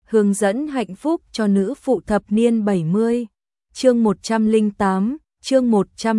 hướng dẫn hạnh phúc cho nữ phụ thập niên 70. Chương 108, chương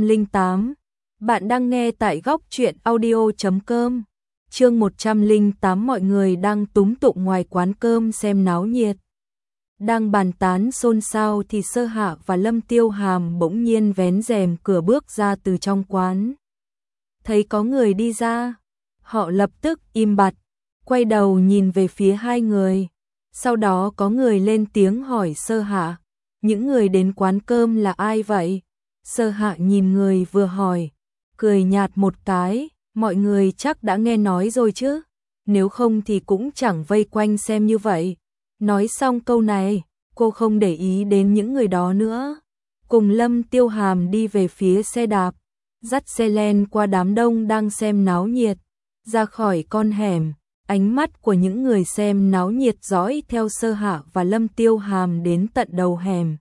108. Bạn đang nghe tại góc truyện audio.com. Chương 108. Mọi người đang túm tụm ngoài quán cơm xem náo nhiệt. Đang bàn tán xôn xao thì Sơ Hạ và Lâm Tiêu Hàm bỗng nhiên vén rèm cửa bước ra từ trong quán. Thấy có người đi ra, họ lập tức im bặt, quay đầu nhìn về phía hai người. Sau đó có người lên tiếng hỏi Sơ Hạ, những người đến quán cơm là ai vậy? Sơ Hạ nhìn người vừa hỏi, cười nhạt một cái, mọi người chắc đã nghe nói rồi chứ, nếu không thì cũng chẳng vây quanh xem như vậy. Nói xong câu này, cô không để ý đến những người đó nữa, cùng Lâm Tiêu Hàm đi về phía xe đạp, dắt xe len qua đám đông đang xem náo nhiệt, ra khỏi con hẻm. Ánh mắt của những người xem náo nhiệt dõi theo Sơ Hạ và Lâm Tiêu Hàm đến tận đầu hẻm.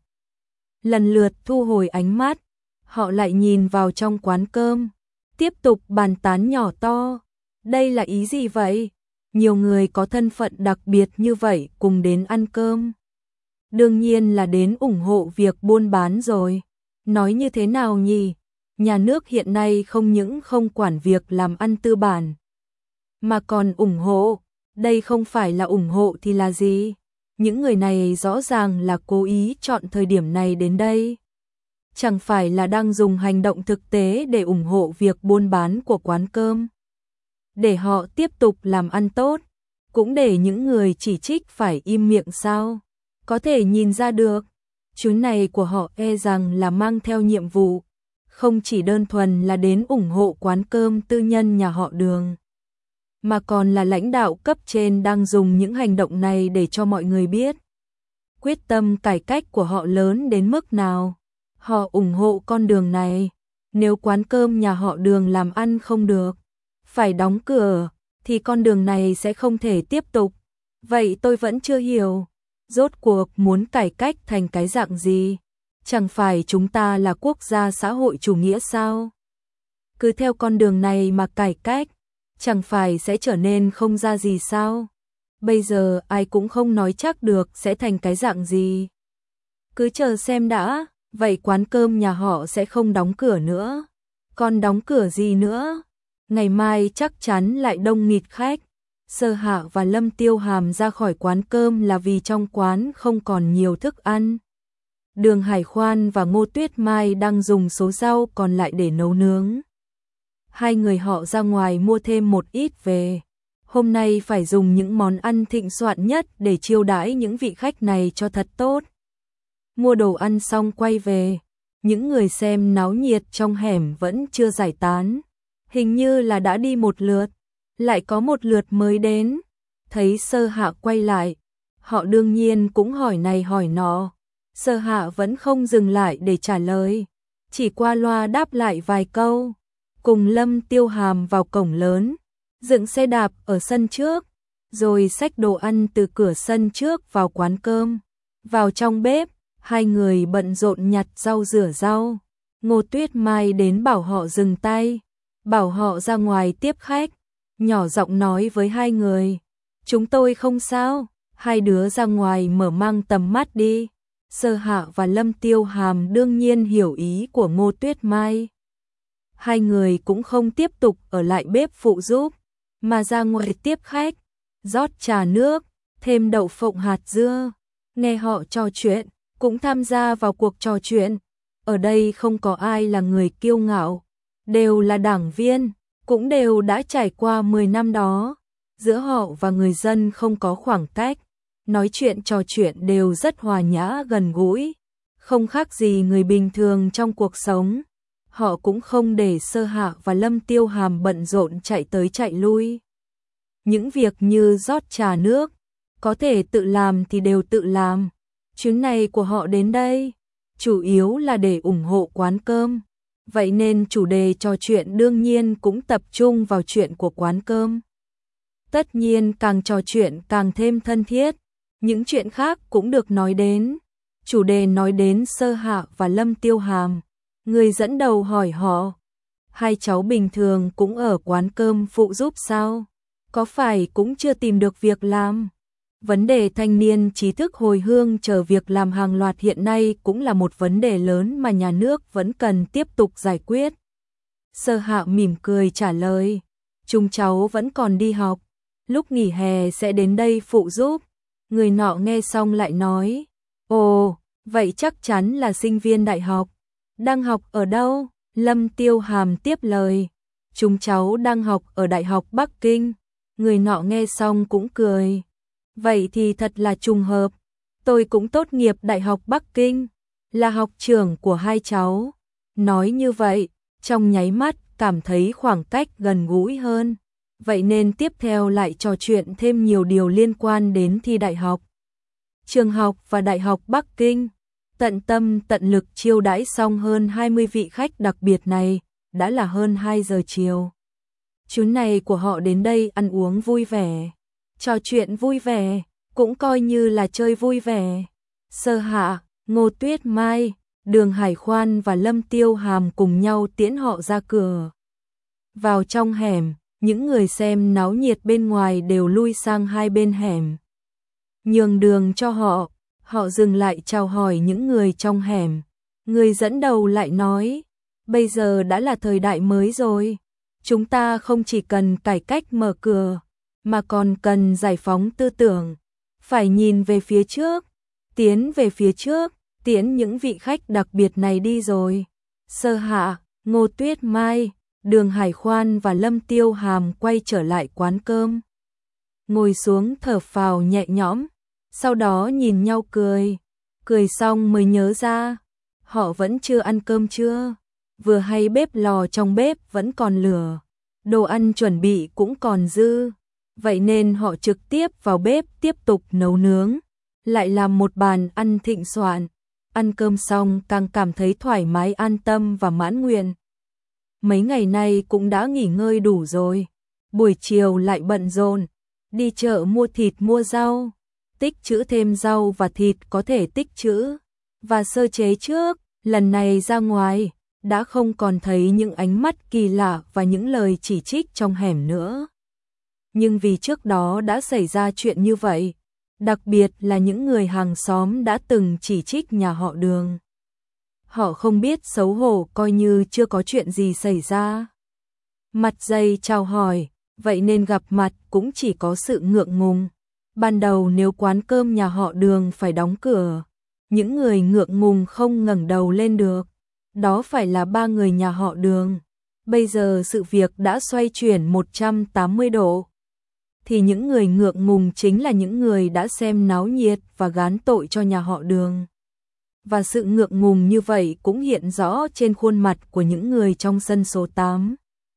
Lần lượt thu hồi ánh mắt, họ lại nhìn vào trong quán cơm, tiếp tục bàn tán nhỏ to. Đây là ý gì vậy? Nhiều người có thân phận đặc biệt như vậy cùng đến ăn cơm. Đương nhiên là đến ủng hộ việc buôn bán rồi. Nói như thế nào nhỉ? Nhà nước hiện nay không những không quản việc làm ăn tư bản, mà còn ủng hộ. Đây không phải là ủng hộ thì là gì? Những người này rõ ràng là cố ý chọn thời điểm này đến đây. Chẳng phải là đang dùng hành động thực tế để ủng hộ việc buôn bán của quán cơm, để họ tiếp tục làm ăn tốt, cũng để những người chỉ trích phải im miệng sao? Có thể nhìn ra được, chuyến này của họ e rằng là mang theo nhiệm vụ, không chỉ đơn thuần là đến ủng hộ quán cơm tư nhân nhà họ Đường, mà còn là lãnh đạo cấp trên đang dùng những hành động này để cho mọi người biết quyết tâm cải cách của họ lớn đến mức nào. Họ ủng hộ con đường này, nếu quán cơm nhà họ Đường làm ăn không được, phải đóng cửa, thì con đường này sẽ không thể tiếp tục. Vậy tôi vẫn chưa hiểu, rốt cuộc muốn cải cách thành cái dạng gì? Chẳng phải chúng ta là quốc gia xã hội chủ nghĩa sao? Cứ theo con đường này mà cải cách, chẳng phải sẽ trở nên không ra gì sao? Bây giờ ai cũng không nói chắc được sẽ thành cái dạng gì. Cứ chờ xem đã, vậy quán cơm nhà họ sẽ không đóng cửa nữa. Còn đóng cửa gì nữa? Ngày mai chắc chắn lại đông nghịt khách. Sơ Hạ và Lâm Tiêu Hàm ra khỏi quán cơm là vì trong quán không còn nhiều thức ăn. Đường Hải Khoan và Ngô Tuyết Mai đang dùng số rau còn lại để nấu nướng. Hai người họ ra ngoài mua thêm một ít về. Hôm nay phải dùng những món ăn thịnh soạn nhất để chiêu đãi những vị khách này cho thật tốt. Mua đồ ăn xong quay về, những người xem náo nhiệt trong hẻm vẫn chưa giải tán. Hình như là đã đi một lượt, lại có một lượt mới đến. Thấy Sơ Hạ quay lại, họ đương nhiên cũng hỏi này hỏi nọ. Sơ Hạ vẫn không dừng lại để trả lời, chỉ qua loa đáp lại vài câu. Cùng Lâm Tiêu Hàm vào cổng lớn, dựng xe đạp ở sân trước, rồi xách đồ ăn từ cửa sân trước vào quán cơm. Vào trong bếp, hai người bận rộn nhặt rau rửa rau. Ngô Tuyết Mai đến bảo họ dừng tay, bảo họ ra ngoài tiếp khách, nhỏ giọng nói với hai người, chúng tôi không sao, hai đứa ra ngoài mở mang tầm mắt đi. Sơ Hạ và Lâm Tiêu Hàm đương nhiên hiểu ý của Ngô Tuyết Mai. Hai người cũng không tiếp tục ở lại bếp phụ giúp, mà ra ngoài tiếp khách, rót trà nước, thêm đậu phộng hạt dưa, nghe họ trò chuyện, cũng tham gia vào cuộc trò chuyện. Ở đây không có ai là người kiêu ngạo, đều là đảng viên, cũng đều đã trải qua 10 năm đó. Giữa họ và người dân không có khoảng cách, nói chuyện trò chuyện đều rất hòa nhã gần gũi, không khác gì người bình thường trong cuộc sống. Họ cũng không để Sơ Hạ và Lâm Tiêu Hàm bận rộn chạy tới chạy lui. Những việc như rót trà nước, có thể tự làm thì đều tự làm. Chuyến này của họ đến đây, chủ yếu là để ủng hộ quán cơm. Vậy nên chủ đề trò chuyện đương nhiên cũng tập trung vào chuyện của quán cơm. Tất nhiên càng trò chuyện càng thêm thân thiết, những chuyện khác cũng được nói đến. Chủ đề nói đến Sơ Hạ và Lâm Tiêu Hàm. Người dẫn đầu hỏi họ, hai cháu bình thường cũng ở quán cơm phụ giúp sao? Có phải cũng chưa tìm được việc làm? Vấn đề thanh niên trí thức hồi hương chờ việc làm hàng loạt hiện nay cũng là một vấn đề lớn mà nhà nước vẫn cần tiếp tục giải quyết. Sơ Hạ mỉm cười trả lời, chúng cháu vẫn còn đi học, lúc nghỉ hè sẽ đến đây phụ giúp. Người nọ nghe xong lại nói, ồ, vậy chắc chắn là sinh viên đại học. Đang học ở đâu? Lâm Tiêu Hàm tiếp lời, chúng cháu đang học ở Đại học Bắc Kinh. Người nọ nghe xong cũng cười, vậy thì thật là trùng hợp, tôi cũng tốt nghiệp Đại học Bắc Kinh, là học trưởng của hai cháu. Nói như vậy, trong nháy mắt cảm thấy khoảng cách gần gũi hơn, vậy nên tiếp theo lại trò chuyện thêm nhiều điều liên quan đến thi đại học. Trường học và Đại học Bắc Kinh tận tâm tận lực chiêu đãi xong hơn 20 vị khách đặc biệt này, đã là hơn 2 giờ chiều. Chuyến này của họ đến đây ăn uống vui vẻ, trò chuyện vui vẻ, cũng coi như là chơi vui vẻ. Sơ Hạ, Ngô Tuyết Mai, Đường Hải Khoan và Lâm Tiêu Hàm cùng nhau tiễn họ ra cửa. Vào trong hẻm, những người xem náo nhiệt bên ngoài đều lui sang hai bên hẻm. Nhường đường cho họ, họ dừng lại chào hỏi những người trong hẻm. Người dẫn đầu lại nói, bây giờ đã là thời đại mới rồi. Chúng ta không chỉ cần cải cách mở cửa, mà còn cần giải phóng tư tưởng. Phải nhìn về phía trước, tiến về phía trước, tiễn những vị khách đặc biệt này đi rồi. Sơ Hạ, Ngô Tuyết Mai, Đường Hải Khoan và Lâm Tiêu Hàm quay trở lại quán cơm. Ngồi xuống thở phào nhẹ nhõm, sau đó nhìn nhau cười. Cười xong mới nhớ ra, họ vẫn chưa ăn cơm trưa. Vừa hay bếp lò trong bếp vẫn còn lửa, đồ ăn chuẩn bị cũng còn dư. Vậy nên họ trực tiếp vào bếp tiếp tục nấu nướng, lại làm một bàn ăn thịnh soạn. Ăn cơm xong càng cảm thấy thoải mái an tâm và mãn nguyện. Mấy ngày nay cũng đã nghỉ ngơi đủ rồi, buổi chiều lại bận rộn, đi chợ mua thịt mua rau, tích trữ thêm rau và thịt có thể tích trữ, và sơ chế trước. Lần này ra ngoài, đã không còn thấy những ánh mắt kỳ lạ và những lời chỉ trích trong hẻm nữa. Nhưng vì trước đó đã xảy ra chuyện như vậy, đặc biệt là những người hàng xóm đã từng chỉ trích nhà họ Đường. Họ không biết xấu hổ coi như chưa có chuyện gì xảy ra. Mặt dày chào hỏi, vậy nên gặp mặt cũng chỉ có sự ngượng ngùng. Ban đầu nếu quán cơm nhà họ Đường phải đóng cửa, những người ngượng ngùng không ngẩng đầu lên được. Đó phải là ba người nhà họ Đường. Bây giờ sự việc đã xoay chuyển 180 độ. Thì những người ngượng ngùng chính là những người đã xem náo nhiệt và gán tội cho nhà họ Đường. Và sự ngượng ngùng như vậy cũng hiện rõ trên khuôn mặt của những người trong sân số 8.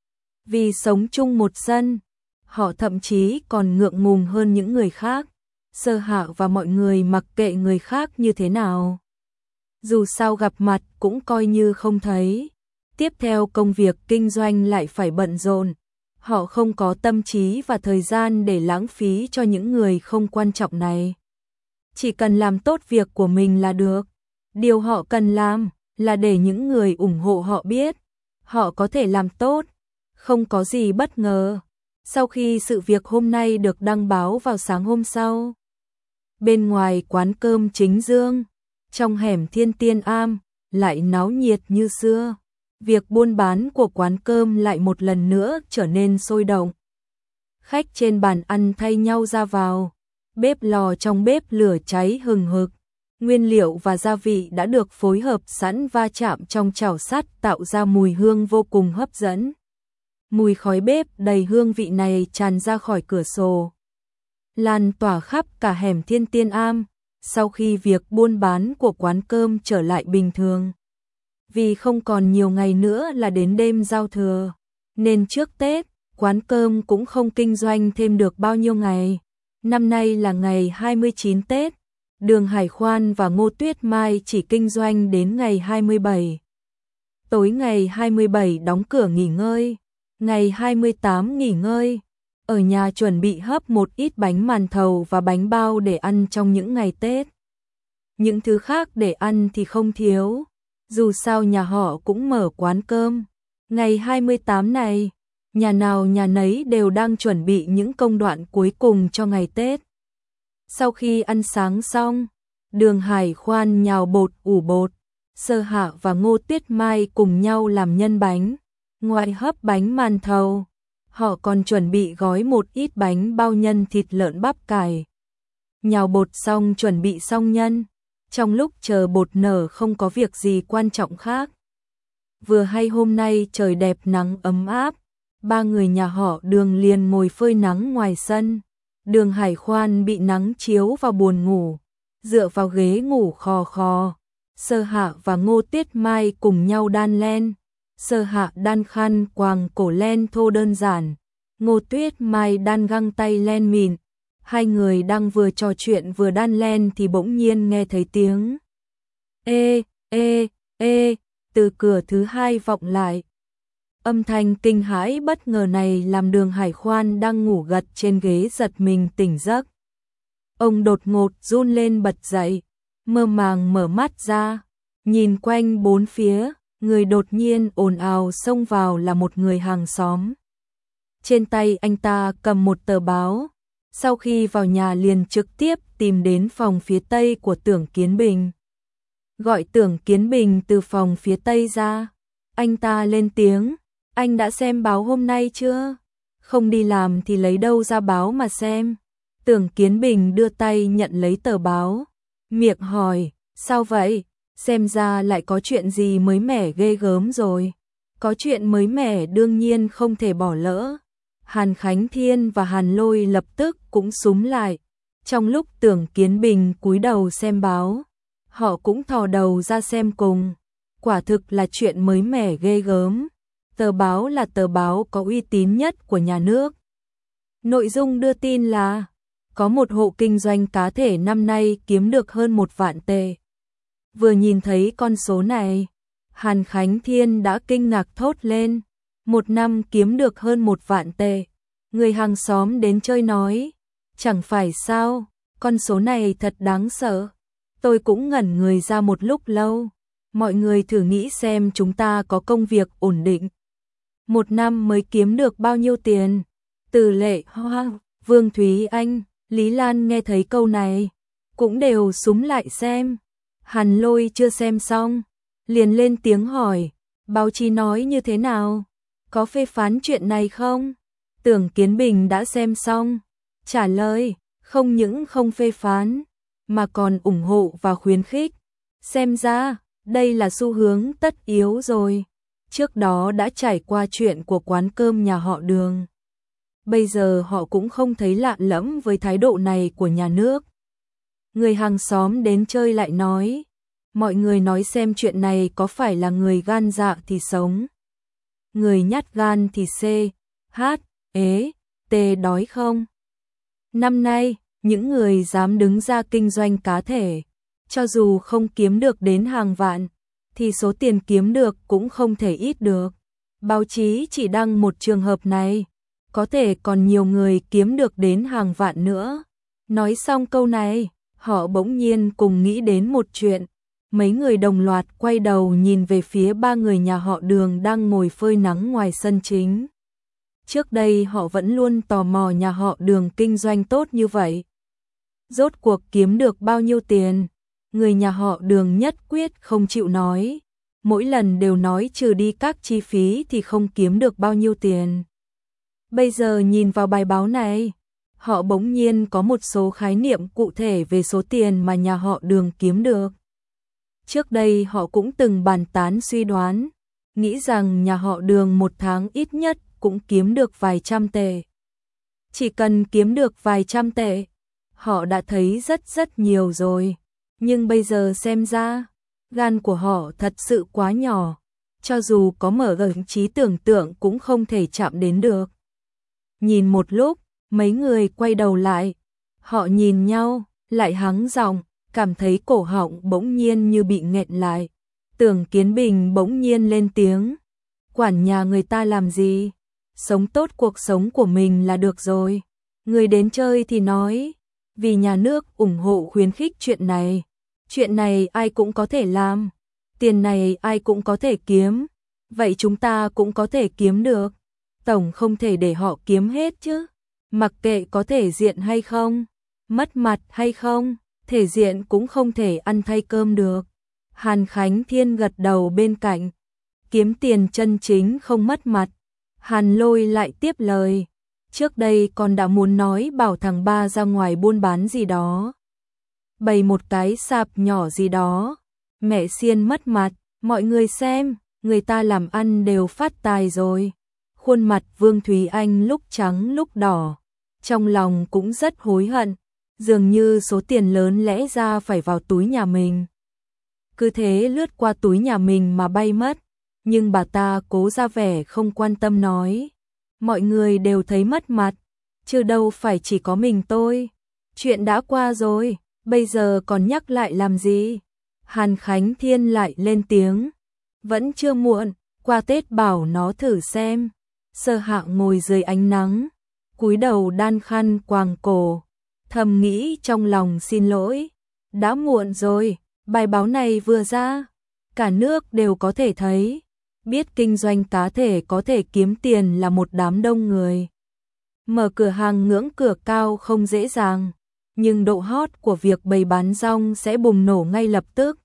Vì sống chung một sân, họ thậm chí còn ngượng ngùng hơn những người khác. Sơ Hạ và mọi người mặc kệ người khác như thế nào, dù sao gặp mặt cũng coi như không thấy. Tiếp theo công việc kinh doanh lại phải bận rộn, họ không có tâm trí và thời gian để lãng phí cho những người không quan trọng này. Chỉ cần làm tốt việc của mình là được. Điều họ cần làm là để những người ủng hộ họ biết họ có thể làm tốt, không có gì bất ngờ. Sau khi sự việc hôm nay được đăng báo vào sáng hôm sau, bên ngoài quán cơm Chính Dương, trong hẻm Thiên Tiên Am, lại náo nhiệt như xưa. Việc buôn bán của quán cơm lại một lần nữa trở nên sôi động. Khách trên bàn ăn thay nhau ra vào, bếp lò trong bếp lửa cháy hừng hực. Nguyên liệu và gia vị đã được phối hợp sẵn va chạm trong chảo sắt tạo ra mùi hương vô cùng hấp dẫn. Mùi khói bếp đầy hương vị này tràn ra khỏi cửa sổ, lan tỏa khắp cả hẻm Thiên Tiên Am. Sau khi việc buôn bán của quán cơm trở lại bình thường, vì không còn nhiều ngày nữa là đến đêm giao thừa, nên trước Tết, quán cơm cũng không kinh doanh thêm được bao nhiêu ngày. Năm nay là ngày 29 Tết, Đường Hải Khoan và Ngô Tuyết Mai chỉ kinh doanh đến ngày 27. Tối ngày 27 đóng cửa nghỉ ngơi, ngày 28 nghỉ ngơi, ở nhà chuẩn bị hấp một ít bánh màn thầu và bánh bao để ăn trong những ngày Tết. Những thứ khác để ăn thì không thiếu, dù sao nhà họ cũng mở quán cơm. Ngày 28 này, nhà nào nhà nấy đều đang chuẩn bị những công đoạn cuối cùng cho ngày Tết. Sau khi ăn sáng xong, Đường Hải Khoan nhào bột ủ bột, Sơ Hạ và Ngô Tuyết Mai cùng nhau làm nhân bánh, ngoài hấp bánh màn thầu, họ còn chuẩn bị gói một ít bánh bao nhân thịt lợn bắp cải. Nhào bột xong chuẩn bị xong nhân, trong lúc chờ bột nở không có việc gì quan trọng khác. Vừa hay hôm nay trời đẹp nắng ấm áp, ba người nhà họ Đường liền ngồi phơi nắng ngoài sân. Đường Hải Khoan bị nắng chiếu vào buồn ngủ, dựa vào ghế ngủ khò khò. Sơ Hạ và Ngô Tuyết Mai cùng nhau đan len. Sơ Hạ đan khăn quàng cổ len thô đơn giản, Ngô Tuyết Mai đan găng tay len mịn. Hai người đang vừa trò chuyện vừa đan len thì bỗng nhiên nghe thấy tiếng ê, ê, ê, từ cửa thứ hai vọng lại. Âm thanh kinh hãi bất ngờ này làm Đường Hải Khoan đang ngủ gật trên ghế giật mình tỉnh giấc. Ông đột ngột run lên bật dậy, mơ màng mở mắt ra, nhìn quanh bốn phía, người đột nhiên ồn ào xông vào là một người hàng xóm. Trên tay anh ta cầm một tờ báo, sau khi vào nhà liền trực tiếp tìm đến phòng phía tây của Tưởng Kiến Bình. Gọi Tưởng Kiến Bình từ phòng phía tây ra, anh ta lên tiếng, anh đã xem báo hôm nay chưa? Không đi làm thì lấy đâu ra báo mà xem. Tưởng Kiến Bình đưa tay nhận lấy tờ báo, miệng hỏi, sao vậy? Xem ra lại có chuyện gì mới mẻ ghê gớm rồi. Có chuyện mới mẻ đương nhiên không thể bỏ lỡ. Hàn Khánh Thiên và Hàn Lôi lập tức cũng súm lại. Trong lúc Tưởng Kiến Bình cúi đầu xem báo, họ cũng thò đầu ra xem cùng. Quả thực là chuyện mới mẻ ghê gớm. Tờ báo là tờ báo có uy tín nhất của nhà nước. Nội dung đưa tin là có một hộ kinh doanh cá thể năm nay kiếm được hơn 1 vạn tệ. Vừa nhìn thấy con số này, Hàn Khánh Thiên đã kinh ngạc thốt lên. 1 năm kiếm được hơn 1 vạn tệ. Người hàng xóm đến chơi nói, chẳng phải sao, con số này thật đáng sợ. Tôi cũng ngẩn người ra một lúc lâu. Mọi người thử nghĩ xem chúng ta có công việc ổn định. 1 năm mới kiếm được bao nhiêu tiền? Từ Lệ Hoa, Vương Thúy Anh, Lý Lan nghe thấy câu này, cũng đều súm lại xem. Hàn Lôi chưa xem xong, liền lên tiếng hỏi, báo chí nói như thế nào? Có phê phán chuyện này không? Tưởng Kiến Bình đã xem xong, trả lời, không những không phê phán, mà còn ủng hộ và khuyến khích. Xem ra, đây là xu hướng tất yếu rồi. Trước đó đã trải qua chuyện của quán cơm nhà họ Đường. Bây giờ họ cũng không thấy lạ lẫm với thái độ này của nhà nước. Người hàng xóm đến chơi lại nói, mọi người nói xem chuyện này có phải là người gan dạ thì sống, người nhát gan thì C, H, ế, T đói không? Năm nay, những người dám đứng ra kinh doanh cá thể, cho dù không kiếm được đến hàng vạn, thì số tiền kiếm được cũng không thể ít được. Báo chí chỉ đăng một trường hợp này, có thể còn nhiều người kiếm được đến hàng vạn nữa. Nói xong câu này, họ bỗng nhiên cùng nghĩ đến một chuyện. Mấy người đồng loạt quay đầu nhìn về phía ba người nhà họ Đường đang ngồi phơi nắng ngoài sân chính. Trước đây họ vẫn luôn tò mò nhà họ Đường kinh doanh tốt như vậy. Rốt cuộc kiếm được bao nhiêu tiền? Người nhà họ Đường nhất quyết không chịu nói. Mỗi lần đều nói trừ đi các chi phí thì không kiếm được bao nhiêu tiền. Bây giờ nhìn vào bài báo này, họ bỗng nhiên có một số khái niệm cụ thể về số tiền mà nhà họ Đường kiếm được. Trước đây họ cũng từng bàn tán suy đoán, nghĩ rằng nhà họ Đường một tháng ít nhất cũng kiếm được vài trăm tệ. Chỉ cần kiếm được vài trăm tệ, họ đã thấy rất nhiều rồi. Nhưng bây giờ xem ra, gan của họ thật sự quá nhỏ, cho dù có mở rộng trí tưởng tượng cũng không thể chạm đến được. Nhìn một lúc, mấy người quay đầu lại, họ nhìn nhau, lại hắng giọng, cảm thấy cổ họng bỗng nhiên như bị nghẹn lại. Tưởng Kiến Bình bỗng nhiên lên tiếng, quản nhà người ta làm gì, sống tốt cuộc sống của mình là được rồi. Người đến chơi thì nói, vì nhà nước ủng hộ khuyến khích chuyện này ai cũng có thể làm, tiền này ai cũng có thể kiếm, vậy chúng ta cũng có thể kiếm được. Tổng không thể để họ kiếm hết chứ, mặc kệ có thể diện hay không. Mất mặt hay không, thể diện cũng không thể ăn thay cơm được. Hàn Khánh Thiên gật đầu bên cạnh. Kiếm tiền chân chính không mất mặt. Hàn Lôi lại tiếp lời. Trước đây con đã muốn nói bảo thằng ba ra ngoài buôn bán gì đó. Bày một cái sạp nhỏ gì đó. Mẹ Xiên mất mặt, mọi người xem, người ta làm ăn đều phát tài rồi. Khuôn mặt Vương Thúy Anh lúc trắng lúc đỏ. Trong lòng cũng rất hối hận. Dường như số tiền lớn lẽ ra phải vào túi nhà mình. Cứ thế lướt qua túi nhà mình mà bay mất. Nhưng bà ta cố ra vẻ không quan tâm nói. Mọi người đều thấy mất mặt, chứ đâu phải chỉ có mình tôi. Chuyện đã qua rồi, bây giờ còn nhắc lại làm gì? Hàn Khánh Thiên lại lên tiếng. Vẫn chưa muộn, qua Tết bảo nó thử xem. Sơ Hạng ngồi dưới ánh nắng, cúi đầu đan khăn quàng cổ, thầm nghĩ trong lòng xin lỗi. Đã muộn rồi, bài báo này vừa ra, cả nước đều có thể thấy. Biết kinh doanh cá thể có thể kiếm tiền là một đám đông người. Mở cửa hàng ngưỡng cửa cao không dễ dàng, nhưng độ hot của việc bày bán rong sẽ bùng nổ ngay lập tức.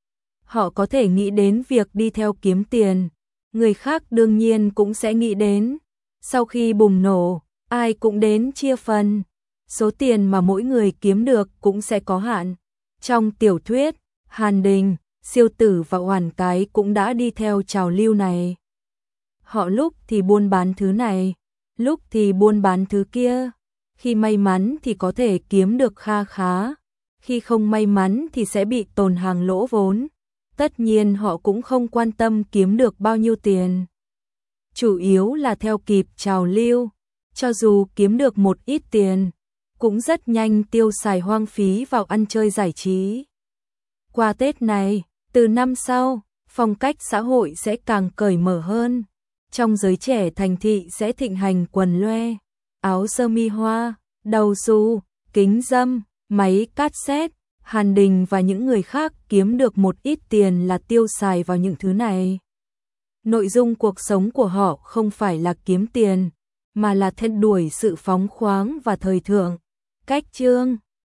Họ có thể nghĩ đến việc đi theo kiếm tiền, người khác đương nhiên cũng sẽ nghĩ đến. Sau khi bùng nổ, ai cũng đến chia phần. Số tiền mà mỗi người kiếm được cũng sẽ có hạn. Trong tiểu thuyết, Hàn Đình, Siêu Tử và Oản Cái cũng đã đi theo trào lưu này. Họ lúc thì buôn bán thứ này, lúc thì buôn bán thứ kia. Khi may mắn thì có thể kiếm được kha khá, khi không may mắn thì sẽ bị tồn hàng lỗ vốn. Tất nhiên họ cũng không quan tâm kiếm được bao nhiêu tiền. Chủ yếu là theo kịp trào lưu, cho dù kiếm được một ít tiền, cũng rất nhanh tiêu xài hoang phí vào ăn chơi giải trí. Qua Tết này, từ năm sau, phong cách xã hội sẽ càng cởi mở hơn. Trong giới trẻ thành thị sẽ thịnh hành quần loe, áo sơ mi hoa, đầu xù, kính râm, máy cassette. Hàn Đình và những người khác kiếm được một ít tiền là tiêu xài vào những thứ này. Nội dung cuộc sống của họ không phải là kiếm tiền, mà là theo đuổi sự phóng khoáng và thời thượng. Cách chương